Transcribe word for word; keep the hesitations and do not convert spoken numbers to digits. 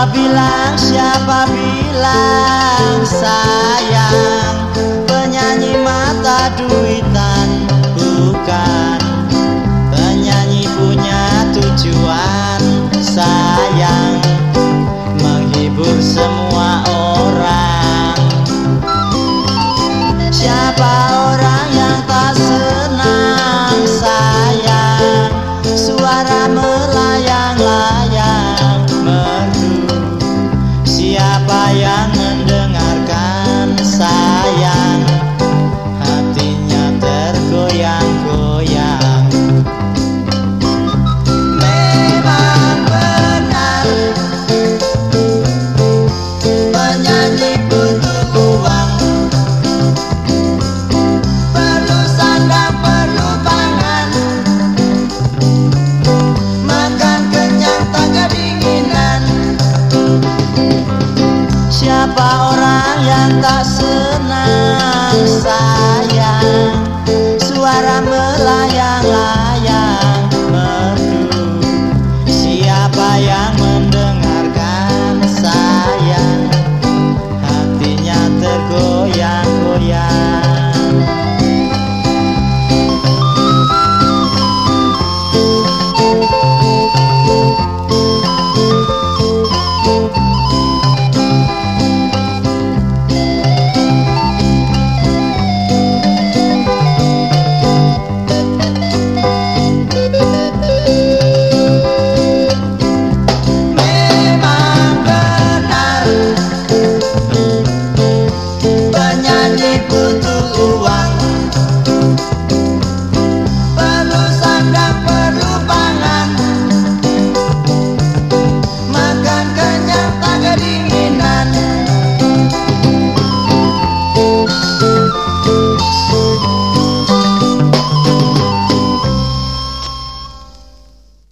Siapa bilang, siapa bilang sayang, penyanyi mata duitan bukan. Penyanyi punya tujuan sayang, menghibur semua orang. Siapa orang yang tak senang sayang, suara melayang-layang merdu. Siapa yang mendengarkan sayang, hatinya tergoyang-goyang. Memang benar penyanyi butuh uang, perlu sandang, perlu pangan, makan kenyang tak kedinginan. Siapa orang yang tak senang sayang,